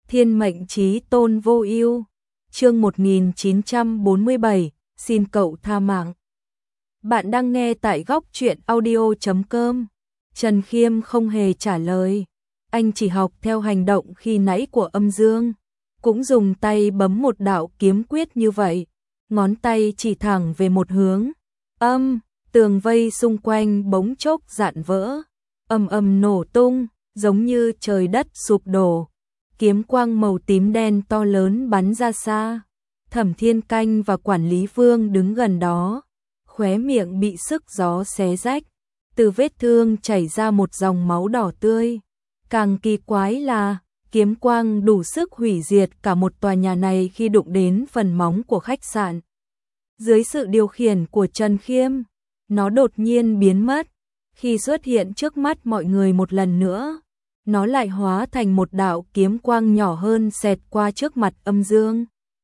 Thiên mệnh chí tôn vô ưu. Chương 1947, xin cậu tha mạng. Bạn đang nghe tại góc truyện audio.com. Trần Khiêm không hề trả lời. Anh chỉ học theo hành động khi nãy của Âm Dương, cũng dùng tay bấm một đạo kiếm quyết như vậy, ngón tay chỉ thẳng về một hướng. Tường vây xung quanh bỗng chốc rạn vỡ, ầm ầm nổ tung, giống như trời đất sụp đổ. Kiếm quang màu tím đen to lớn bắn ra xa. Thẩm Thiên Canh và Quản lý Vương đứng gần đó, khóe miệng bị sức gió xé rách, từ vết thương chảy ra một dòng máu đỏ tươi. Càng kỳ quái là kiếm quang đủ sức hủy diệt cả một tòa nhà này khi đụng đến phần móng của khách sạn. Dưới sự điều khiển của Trần Khiêm, nó đột nhiên biến mất. Khi xuất hiện trước mắt mọi người một lần nữa, nó lại hóa thành một đạo kiếm quang nhỏ hơn xẹt qua trước mặt Âm Dương,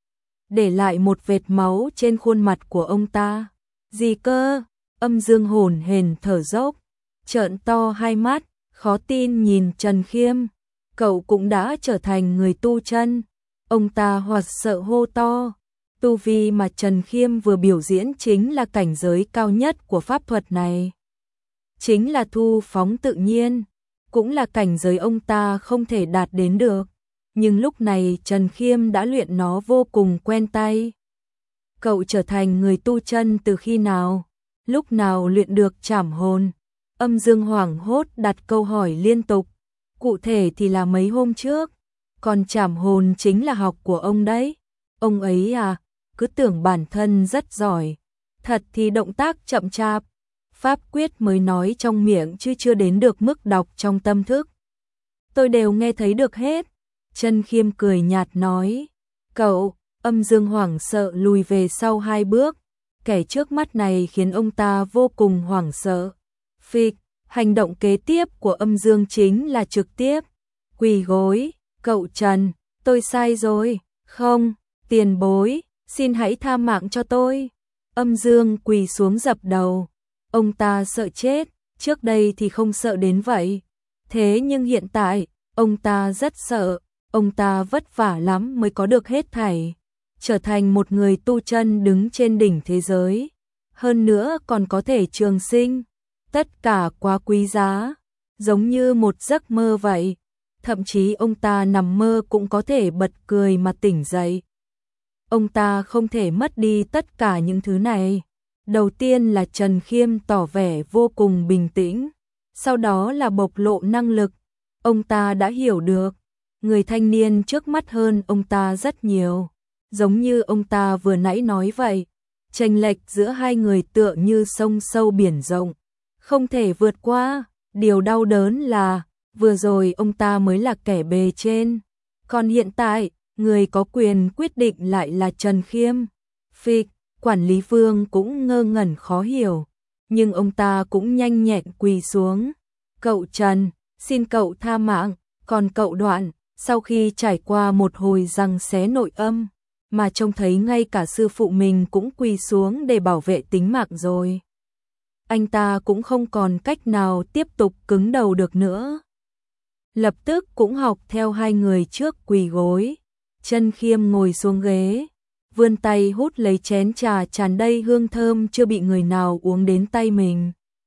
để lại một vệt máu trên khuôn mặt của ông ta. Gì cơ? Âm Dương hổn hển thở dốc, trợn to hai mắt, khó tin nhìn Trần Khiêm. Cậu cũng đã trở thành người tu chân. Ông ta hoảng sợ hô to. Tu vi mà Trần Khiêm vừa biểu diễn chính là cảnh giới cao nhất của pháp thuật này. Chính là thu phóng tự nhiên, cũng là cảnh giới ông ta không thể đạt đến được. Nhưng lúc này Trần Khiêm đã luyện nó vô cùng quen tay. Cậu trở thành người tu chân từ khi nào? Lúc nào luyện được trảm hồn? Âm Dương hoảng hốt đặt câu hỏi liên tục. Cụ thể thì là mấy hôm trước. Còn trảm hồn chính là học của ông đấy. Ông ấy à, cứ tưởng bản thân rất giỏi. Thật thì động tác chậm chạp. Pháp quyết mới nói trong miệng chứ chưa đến được mức đọc trong tâm thức. Tôi đều nghe thấy được hết. Trần Khiêm cười nhạt nói. Cậu, Âm Dương hoảng sợ lùi về sau 2 bước. Kẻ trước mắt này khiến ông ta vô cùng hoảng sợ. Phịch, hành động kế tiếp của Âm Dương chính là trực tiếp quỳ gối. Cậu Trần, tôi sai rồi. Không, tiền bối, xin hãy tha mạng cho tôi. Âm Dương quỳ xuống dập đầu. Ông ta sợ chết, trước đây thì không sợ đến vậy. Thế nhưng hiện tại, ông ta rất sợ. Ông ta vất vả lắm mới có được hết thảy. Trở thành một người tu chân đứng trên đỉnh thế giới. Hơn nữa còn có thể trường sinh. Tất cả quá quý giá, giống như một giấc mơ vậy. Thậm chí ông ta nằm mơ cũng có thể bật cười mà tỉnh dậy. Ông ta không thể mất đi tất cả những thứ này. Đầu tiên là Trần Khiêm tỏ vẻ vô cùng bình tĩnh, sau đó là bộc lộ năng lực. Ông ta đã hiểu được, người thanh niên trước mắt hơn ông ta rất nhiều. Giống như ông ta vừa nãy nói vậy, chênh lệch giữa hai người tựa như sông sâu biển rộng, không thể vượt qua. Điều đau đớn là, vừa rồi ông ta mới là kẻ bề trên, còn hiện tại, người có quyền quyết định lại là Trần Khiêm. Phịch, Quản lý Vương cũng ngơ ngẩn khó hiểu, nhưng ông ta cũng nhanh nhẹn quỳ xuống. Cậu Trần, xin cậu tha mạng. Còn cậu Đoạn, sau khi trải qua một hồi giằng xé nội âm, mà trông thấy ngay cả sư phụ mình cũng quỳ xuống để bảo vệ tính mạng rồi. Anh ta cũng không còn cách nào tiếp tục cứng đầu được nữa. Lập tức cũng học theo hai người trước quỳ gối. Trần Khiêm ngồi xuống ghế, vươn tay hút lấy chén trà tràn đầy hương thơm chưa bị người nào uống đến tay mình.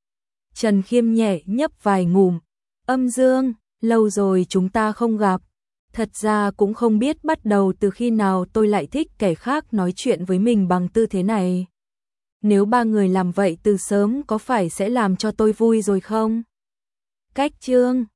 Trần Khiêm nhẹ nhấp vài ngụm. Âm Dương, lâu rồi chúng ta không gặp. Thật ra cũng không biết bắt đầu từ khi nào tôi lại thích kẻ khác nói chuyện với mình bằng tư thế này. Nếu 3 người làm vậy từ sớm có phải sẽ làm cho tôi vui rồi không? Cách chương